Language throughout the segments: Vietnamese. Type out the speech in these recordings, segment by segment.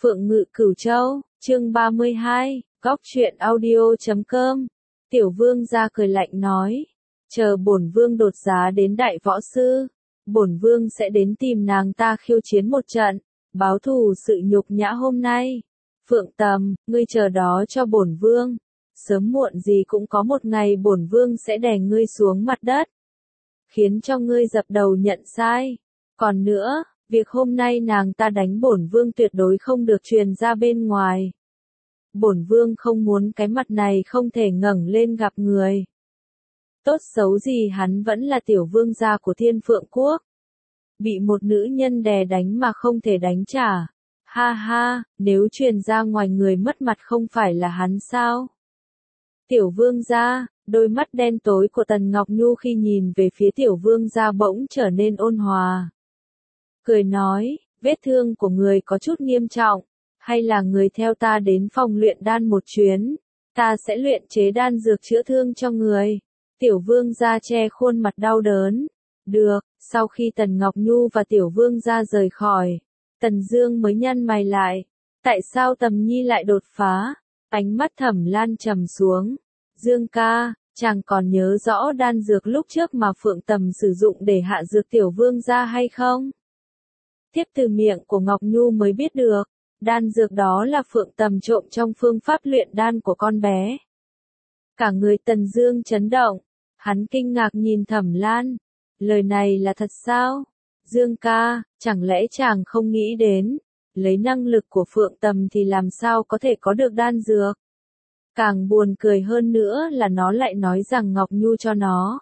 Phượng Ngự Cửu Châu, chương 32, góc truyện audio.com. Tiểu vương gia cười lạnh nói, chờ bổn vương đột giá đến đại võ sư, bổn vương sẽ đến tìm nàng ta khiêu chiến một trận, báo thù sự nhục nhã hôm nay. Phượng Tầm, ngươi chờ đó cho bổn vương, sớm muộn gì cũng có một ngày bổn vương sẽ đè ngươi xuống mặt đất, khiến cho ngươi dập đầu nhận sai. Còn nữa, việc hôm nay nàng ta đánh bổn vương tuyệt đối không được truyền ra bên ngoài. Bổn vương không muốn cái mặt này không thể ngẩng lên gặp người. Tốt xấu gì hắn vẫn là tiểu vương gia của Thiên Phượng Quốc. Bị một nữ nhân đè đánh mà không thể đánh trả. Ha ha, nếu truyền ra ngoài người mất mặt không phải là hắn sao? Tiểu vương gia, đôi mắt đen tối của Tần Ngọc Nhu khi nhìn về phía tiểu vương gia bỗng trở nên ôn hòa. Cười nói, vết thương của người có chút nghiêm trọng, hay là người theo ta đến phòng luyện đan một chuyến, ta sẽ luyện chế đan dược chữa thương cho người. Tiểu vương gia che khuôn mặt đau đớn. Được, sau khi Tần Ngọc Nhu và tiểu vương gia rời khỏi, Tần Dương mới nhăn mày lại. Tại sao Tầm Nhi lại đột phá? Ánh mắt Thẩm Lan trầm xuống. Dương ca, chàng còn nhớ rõ đan dược lúc trước mà Phượng Tầm sử dụng để hạ dược tiểu vương gia hay không? Tiếp từ miệng của Ngọc Nhu mới biết được, đan dược đó là Phượng Tầm trộm trong phương pháp luyện đan của con bé. Cả người Tần Dương chấn động, hắn kinh ngạc nhìn Thẩm Lan. Lời này là thật sao? Dương ca, chẳng lẽ chàng không nghĩ đến, lấy năng lực của Phượng Tầm thì làm sao có thể có được đan dược? Càng buồn cười hơn nữa là nó lại nói rằng Ngọc Nhu cho nó.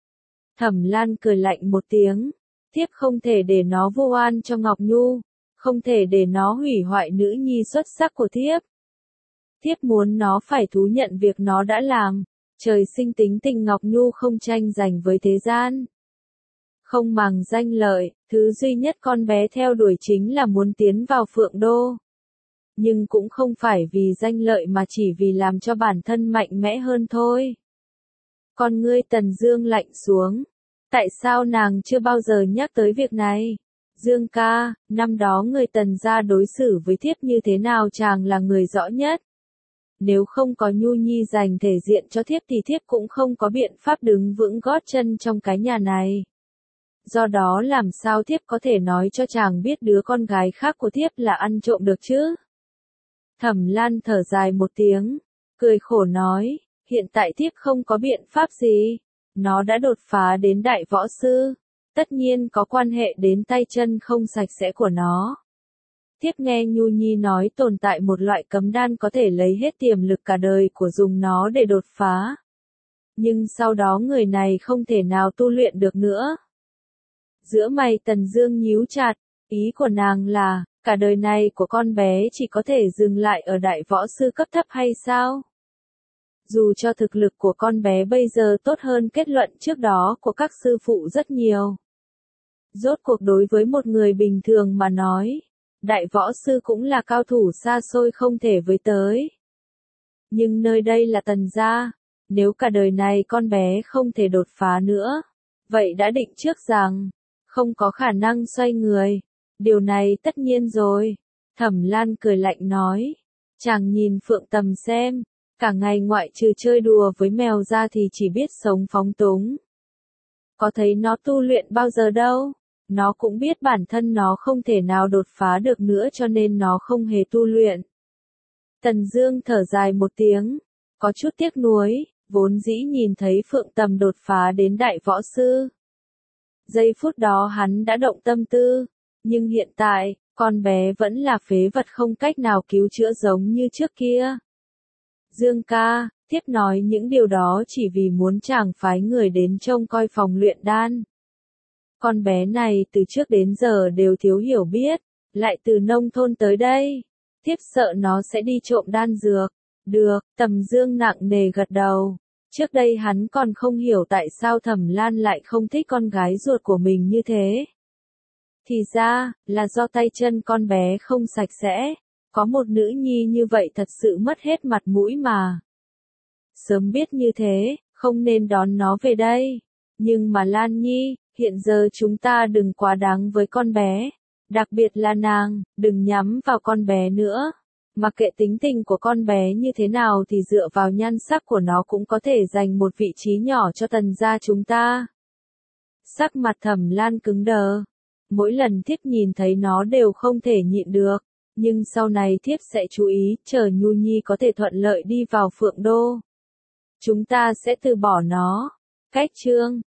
Thẩm Lan cười lạnh một tiếng, thiếp không thể để nó vu oan cho Ngọc Nhu, không thể để nó hủy hoại nữ nhi xuất sắc của thiếp. Thiếp muốn nó phải thú nhận việc nó đã làm, trời sinh tính tình Ngọc Nhu không tranh giành với thế gian. Không màng danh lợi, thứ duy nhất con bé theo đuổi chính là muốn tiến vào Phượng Đô. Nhưng cũng không phải vì danh lợi mà chỉ vì làm cho bản thân mạnh mẽ hơn thôi. Con ngươi Tần Dương lạnh xuống. Tại sao nàng chưa bao giờ nhắc tới việc này? Dương ca, năm đó người Tần gia đối xử với thiếp như thế nào chàng là người rõ nhất. Nếu không có Nhu Nhi dành thể diện cho thiếp thì thiếp cũng không có biện pháp đứng vững gót chân trong cái nhà này. Do đó làm sao thiếp có thể nói cho chàng biết đứa con gái khác của thiếp là ăn trộm được chứ? Thẩm Lan thở dài một tiếng, cười khổ nói, hiện tại thiếp không có biện pháp gì. Nó đã đột phá đến đại võ sư, tất nhiên có quan hệ đến tay chân không sạch sẽ của nó. Thiếp nghe Nhu Nhi nói tồn tại một loại cấm đan có thể lấy hết tiềm lực cả đời của dùng nó để đột phá. Nhưng sau đó người này không thể nào tu luyện được nữa. Giữa mày Tần Dương nhíu chặt, ý của nàng là, cả đời này của con bé chỉ có thể dừng lại ở đại võ sư cấp thấp hay sao? Dù cho thực lực của con bé bây giờ tốt hơn kết luận trước đó của các sư phụ rất nhiều. Rốt cuộc đối với một người bình thường mà nói, đại võ sư cũng là cao thủ xa xôi không thể với tới. Nhưng nơi đây là Tần gia, nếu cả đời này con bé không thể đột phá nữa, vậy đã định trước rằng, không có khả năng xoay người. Điều này tất nhiên rồi. Thẩm Lan cười lạnh nói, chàng nhìn Phượng Tầm xem. Cả ngày ngoại trừ chơi đùa với mèo ra thì chỉ biết sống phóng túng. Có thấy nó tu luyện bao giờ đâu, nó cũng biết bản thân nó không thể nào đột phá được nữa cho nên nó không hề tu luyện. Tần Dương thở dài một tiếng, có chút tiếc nuối, vốn dĩ nhìn thấy Phượng Tầm đột phá đến đại võ sư. Giây phút đó hắn đã động tâm tư, nhưng hiện tại, con bé vẫn là phế vật không cách nào cứu chữa giống như trước kia. Dương ca, thiếp nói những điều đó chỉ vì muốn chàng phái người đến trông coi phòng luyện đan. Con bé này từ trước đến giờ đều thiếu hiểu biết, lại từ nông thôn tới đây. Thiếp sợ nó sẽ đi trộm đan dược. Được, Tầm Dương nặng nề gật đầu. Trước đây hắn còn không hiểu tại sao Thẩm Lan lại không thích con gái ruột của mình như thế. Thì ra, là do tay chân con bé không sạch sẽ. Có một nữ nhi như vậy thật sự mất hết mặt mũi mà. Sớm biết như thế, không nên đón nó về đây. Nhưng mà Lan Nhi, hiện giờ chúng ta đừng quá đáng với con bé. Đặc biệt là nàng, đừng nhắm vào con bé nữa. Mặc kệ tính tình của con bé như thế nào thì dựa vào nhan sắc của nó cũng có thể giành một vị trí nhỏ cho Tần gia chúng ta. Sắc mặt Thẩm Lan cứng đờ. Mỗi lần thiếp nhìn thấy nó đều không thể nhịn được. Nhưng sau này thiếp sẽ chú ý, chờ Nhu Nhi có thể thuận lợi đi vào Phượng Đô. Chúng ta sẽ từ bỏ nó. Cách chương